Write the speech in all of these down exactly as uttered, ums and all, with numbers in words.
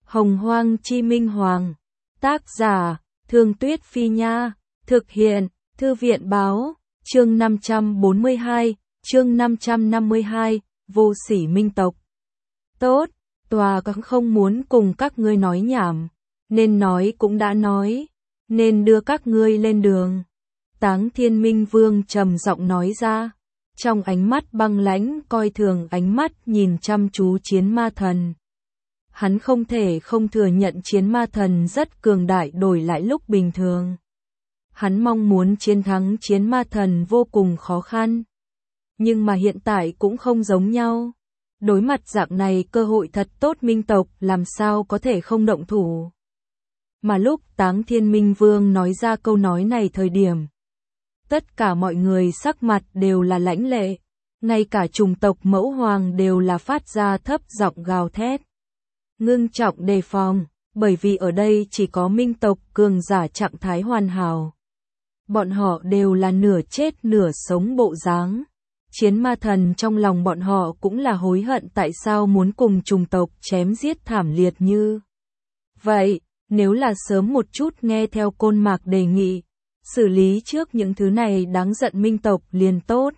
Hồng Hoang Chi Minh Hoàng. Tác giả, Thương Tuyết Phi Nha. Thực hiện, Thư viện Báo. Chương năm trăm bốn mươi hai, chương năm trăm năm mươi hai, Vô Sỉ Minh Tộc. Tốt, tòa các không muốn cùng các ngươi nói nhảm, nên nói cũng đã nói, nên đưa các ngươi lên đường. Táng Thiên Minh Vương trầm giọng nói ra, trong ánh mắt băng lãnh coi thường ánh mắt nhìn chăm chú Chiến Ma Thần. Hắn không thể không thừa nhận Chiến Ma Thần rất cường đại đổi lại lúc bình thường. Hắn mong muốn chiến thắng Chiến Ma Thần vô cùng khó khăn. Nhưng mà hiện tại cũng không giống nhau. Đối mặt dạng này cơ hội thật tốt Minh tộc làm sao có thể không động thủ. Mà lúc Táng Thiên Minh Vương nói ra câu nói này thời điểm, tất cả mọi người sắc mặt đều là lãnh lệ, ngay cả chủng tộc Mẫu Hoàng đều là phát ra thấp giọng gào thét. Ngưng trọng đề phòng, bởi vì ở đây chỉ có Minh tộc cường giả trạng thái hoàn hảo. Bọn họ đều là nửa chết nửa sống bộ dáng. Chiến Ma Thần trong lòng bọn họ cũng là hối hận tại sao muốn cùng chủng tộc chém giết thảm liệt như vậy. Nếu là sớm một chút nghe theo Côn Mạc đề nghị, xử lý trước những thứ này đáng giận Minh tộc liền tốt.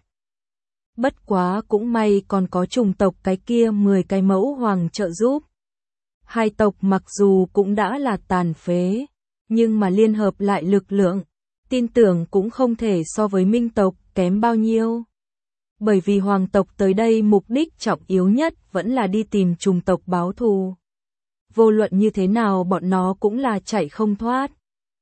Bất quá cũng may còn có chủng tộc cái kia mười cái Mẫu Hoàng trợ giúp. Hai tộc mặc dù cũng đã là tàn phế, nhưng mà liên hợp lại lực lượng, tin tưởng cũng không thể so với Minh tộc kém bao nhiêu. Bởi vì Hoàng tộc tới đây mục đích trọng yếu nhất vẫn là đi tìm chủng tộc báo thù. Vô luận như thế nào bọn nó cũng là chạy không thoát.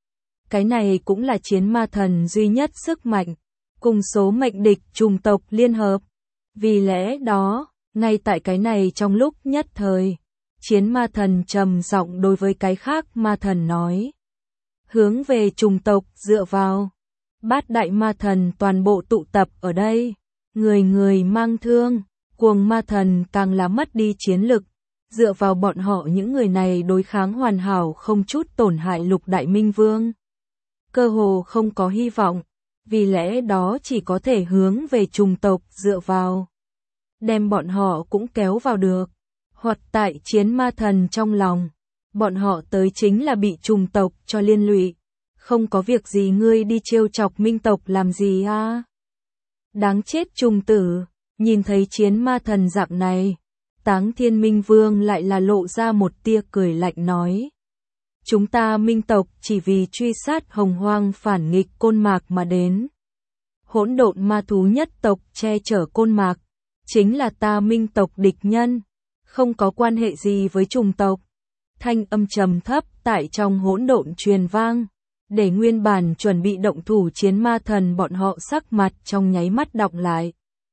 Cái này cũng là Chiến Ma Thần duy nhất sức mạnh, cùng số mệnh địch chủng tộc liên hợp. Vì lẽ đó, ngay tại cái này trong lúc nhất thời, Chiến Ma Thần trầm giọng đối với cái khác Ma Thần nói. Hướng về chủng tộc dựa vào. Bát đại Ma Thần toàn bộ tụ tập ở đây. Người người mang thương, Cuồng Ma Thần càng là mất đi chiến lực. Dựa vào bọn họ những người này đối kháng hoàn hảo không chút tổn hại Lục Đại Minh Vương. Cơ hồ không có hy vọng, vì lẽ đó chỉ có thể hướng về chủng tộc dựa vào. Đem bọn họ cũng kéo vào được. Hoặc tại Chiến Ma Thần trong lòng, bọn họ tới chính là bị chủng tộc cho liên lụy. Không có việc gì ngươi đi trêu chọc Minh tộc làm gì à? Đáng chết trùng tử, nhìn thấy Chiến Ma Thần dạng này, Táng Thiên Minh Vương lại là lộ ra một tia cười lạnh nói. Chúng ta Minh tộc chỉ vì truy sát Hồng Hoang phản nghịch Côn Mạc mà đến. Hỗn độn ma thú nhất tộc che chở Côn Mạc, chính là ta Minh tộc địch nhân, không có quan hệ gì với chủng tộc. Thanh âm trầm thấp tại trong hỗn độn truyền vang, để nguyên bản chuẩn bị động thủ Chiến Ma Thần bọn họ sắc mặt trong nháy mắt đọng lại.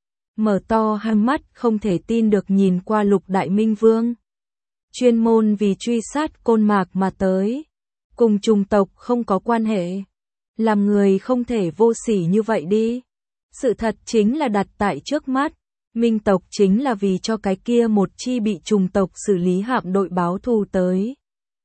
Mở to hai mắt không thể tin được nhìn qua Lục Đại Minh Vương. Chuyên môn vì truy sát Côn Mạc mà tới. Cùng chủng tộc không có quan hệ. Làm người không thể vô sỉ như vậy đi. Sự thật chính là đặt tại trước mắt. Minh tộc chính là vì cho cái kia một chi bị chủng tộc xử lý hạm đội báo thù tới.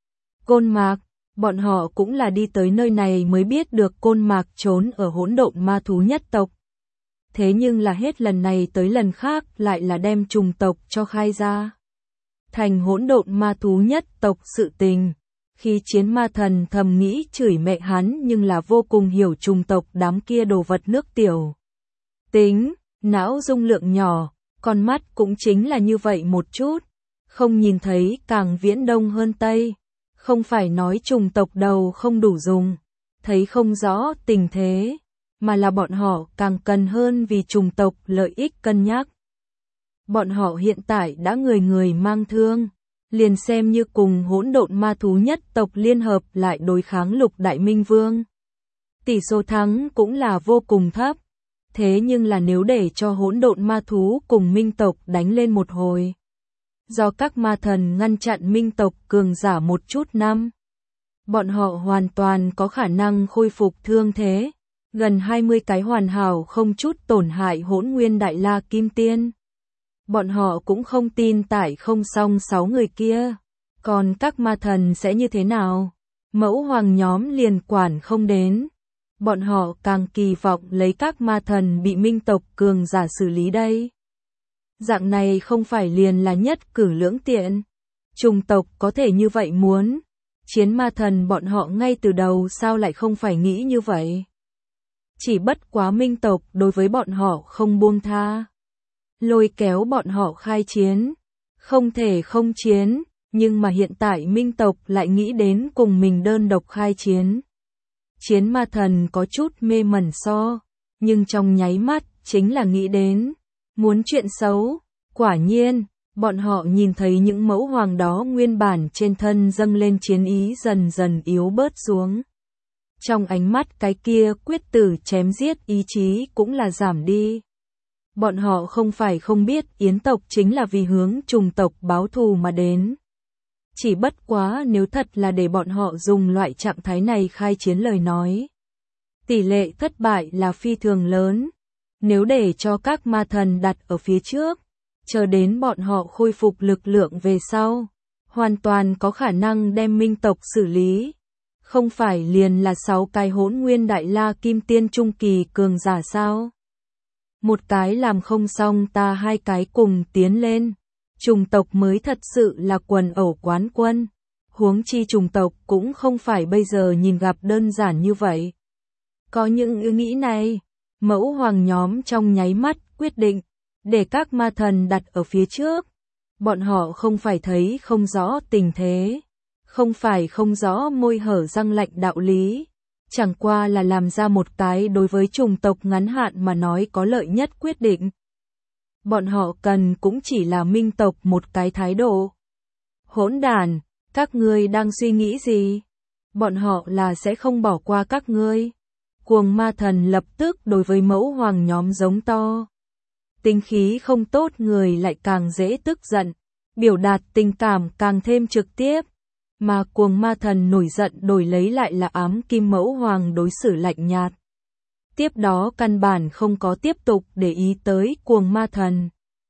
Côn Mạc, bọn họ cũng là đi tới nơi này mới biết được Côn Mạc trốn ở hỗn độn ma thú nhất tộc. Thế nhưng là hết lần này tới lần khác lại là đem chủng tộc cho khai ra. Thành hỗn độn ma thú nhất tộc sự tình. Khi Chiến Ma Thần thầm nghĩ chửi mẹ hắn nhưng là vô cùng hiểu chủng tộc đám kia đồ vật nước tiểu. Tính, não dung lượng nhỏ, con mắt cũng chính là như vậy một chút. Không nhìn thấy càng viễn đông hơn tây. Không phải nói chủng tộc đầu không đủ dùng, thấy không rõ tình thế, mà là bọn họ càng cần hơn vì chủng tộc lợi ích cân nhắc. Bọn họ hiện tại đã người người mang thương, liền xem như cùng hỗn độn ma thú nhất tộc liên hợp lại đối kháng Lục Đại Minh Vương. Tỷ số thắng cũng là vô cùng thấp, thế nhưng là nếu để cho hỗn độn ma thú cùng Minh tộc đánh lên một hồi. Do các ma thần ngăn chặn Minh tộc cường giả một chút năm. Bọn họ hoàn toàn có khả năng khôi phục thương thế. Gần hai mươi cái hoàn hảo không chút tổn hại Hỗn Nguyên Đại La Kim Tiên. Bọn họ cũng không tin tại không xong sáu người kia. Còn các ma thần sẽ như thế nào? Mẫu Hoàng nhóm liền quản không đến. Bọn họ càng kỳ vọng lấy các ma thần bị Minh tộc cường giả xử lý đây. Dạng này không phải liền là nhất cử lưỡng tiện. Chủng tộc có thể như vậy muốn. Chiến ma thần bọn họ ngay từ đầu sao lại không phải nghĩ như vậy? Chỉ bất quá minh tộc đối với bọn họ không buông tha. Lôi kéo bọn họ khai chiến. Không thể không chiến, nhưng mà hiện tại minh tộc lại nghĩ đến cùng mình đơn độc khai chiến. Chiến ma thần có chút mê mẩn so, nhưng trong nháy mắt chính là nghĩ đến. Muốn chuyện xấu, quả nhiên. Bọn họ nhìn thấy những mẫu hoàng đó nguyên bản trên thân dâng lên chiến ý dần dần yếu bớt xuống. Trong ánh mắt cái kia quyết tử chém giết ý chí cũng là giảm đi. Bọn họ không phải không biết Yến tộc chính là vì hướng trùng tộc báo thù mà đến. Chỉ bất quá nếu thật là để bọn họ dùng loại trạng thái này khai chiến lời nói. Tỷ lệ thất bại là phi thường lớn. Nếu để cho các ma thần đặt ở phía trước. Chờ đến bọn họ khôi phục lực lượng về sau, hoàn toàn có khả năng đem minh tộc xử lý. Không phải liền là sáu cái hỗn nguyên đại la kim tiên trung kỳ cường giả sao? Một cái làm không xong ta hai cái cùng tiến lên. Trùng tộc mới thật sự là quần ẩu quán quân. Huống chi trùng tộc cũng không phải bây giờ nhìn gặp đơn giản như vậy. Có những ý nghĩ này, mẫu hoàng nhóm trong nháy mắt quyết định. Để các ma thần đặt ở phía trước. Bọn họ không phải thấy không rõ tình thế. Không phải không rõ môi hở răng lạnh đạo lý. Chẳng qua là làm ra một cái đối với chủng tộc ngắn hạn mà nói có lợi nhất quyết định. Bọn họ cần cũng chỉ là minh tộc một cái thái độ. Hỗn đàn, các ngươi đang suy nghĩ gì? Bọn họ là sẽ không bỏ qua các ngươi. Cuồng ma thần lập tức đối với mẫu hoàng nhóm giống to. Tính khí không tốt người lại càng dễ tức giận, biểu đạt tình cảm càng thêm trực tiếp, mà cuồng ma thần nổi giận đổi lấy lại là ám kim mẫu hoàng đối xử lạnh nhạt. Tiếp đó căn bản không có tiếp tục để ý tới cuồng ma thần.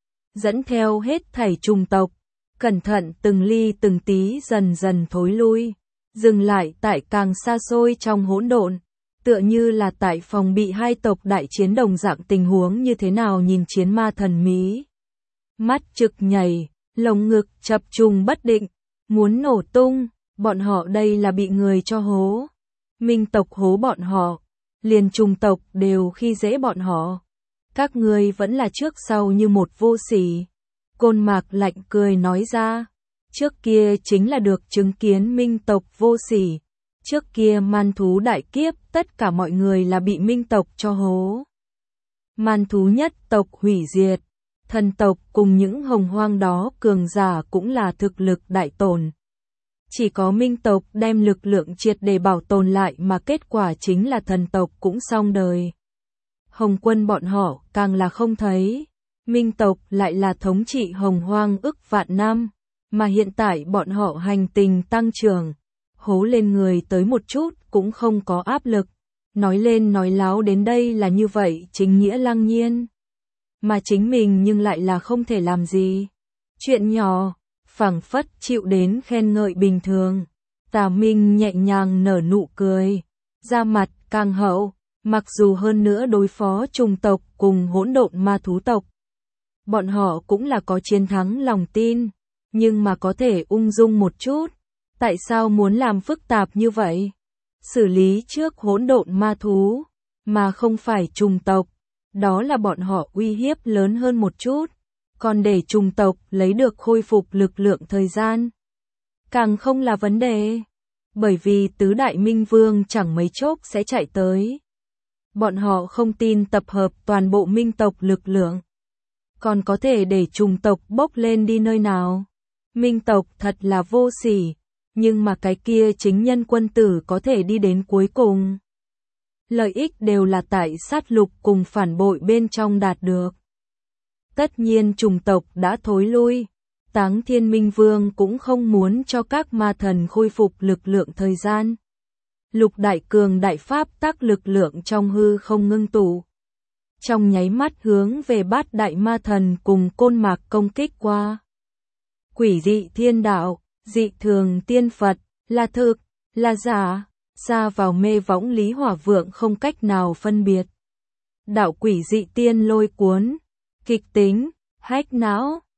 Dẫn theo hết thảy trùng tộc, cẩn thận từng ly từng tí dần dần thối lui, dừng lại tại càng xa xôi trong hỗn độn. Tựa như là tại phòng bị hai tộc đại chiến đồng dạng tình huống như thế nào nhìn chiến ma thần mí. Mắt trực nhảy, lồng ngực chập trùng bất định, muốn nổ tung, bọn họ đây là bị người cho hố. Minh tộc hố bọn họ, liền trùng tộc đều khi dễ bọn họ. Các ngươi vẫn là trước sau như một vô sỉ. Côn Mạc lạnh cười nói ra, trước kia chính là được chứng kiến minh tộc vô sỉ. Trước kia man thú đại kiếp tất cả mọi người là bị minh tộc cho hố. Man thú nhất tộc hủy diệt, thần tộc cùng những hồng hoang đó cường giả cũng là thực lực đại tổn. Chỉ có minh tộc đem lực lượng triệt để bảo tồn lại mà kết quả chính là thần tộc cũng xong đời. Hồng quân bọn họ càng là không thấy, minh tộc lại là thống trị hồng hoang ức vạn năm, mà hiện tại bọn họ hành tình tăng trưởng. Hố lên người tới một chút cũng không có áp lực. Nói lên nói láo đến đây là như vậy chính nghĩa lăng nhiên. Mà chính mình nhưng lại là không thể làm gì. Chuyện nhỏ, phảng phất chịu đến khen ngợi bình thường. Tà Minh nhẹ nhàng nở nụ cười. Da mặt càng hậu, mặc dù hơn nữa đối phó trùng tộc cùng hỗn độn ma thú tộc. Bọn họ cũng là có chiến thắng lòng tin, nhưng mà có thể ung dung một chút. Tại sao muốn làm phức tạp như vậy? Xử lý trước hỗn độn ma thú, mà không phải trùng tộc. Đó là bọn họ uy hiếp lớn hơn một chút. Còn để trùng tộc lấy được khôi phục lực lượng thời gian. Càng không là vấn đề. Bởi vì tứ đại minh vương chẳng mấy chốc sẽ chạy tới. Bọn họ không tin tập hợp toàn bộ minh tộc lực lượng. Còn có thể để trùng tộc bốc lên đi nơi nào? Minh tộc thật là vô sỉ. Nhưng mà cái kia chính nhân quân tử có thể đi đến cuối cùng. Lợi ích đều là tại sát lục cùng phản bội bên trong đạt được. Tất nhiên trùng tộc đã thối lui. Táng Thiên Minh Vương cũng không muốn cho các ma thần khôi phục lực lượng thời gian. Lục đại cường đại pháp tác lực lượng trong hư không ngưng tụ. Trong nháy mắt hướng về bát đại ma thần cùng Côn Mạc công kích qua. Quỷ dị thiên đạo. Dị thường tiên Phật, là thực, là giả, xa vào mê võng Lý Hỏa Vượng không cách nào phân biệt. Đạo quỷ dị tiên lôi cuốn, kịch tính, hách não,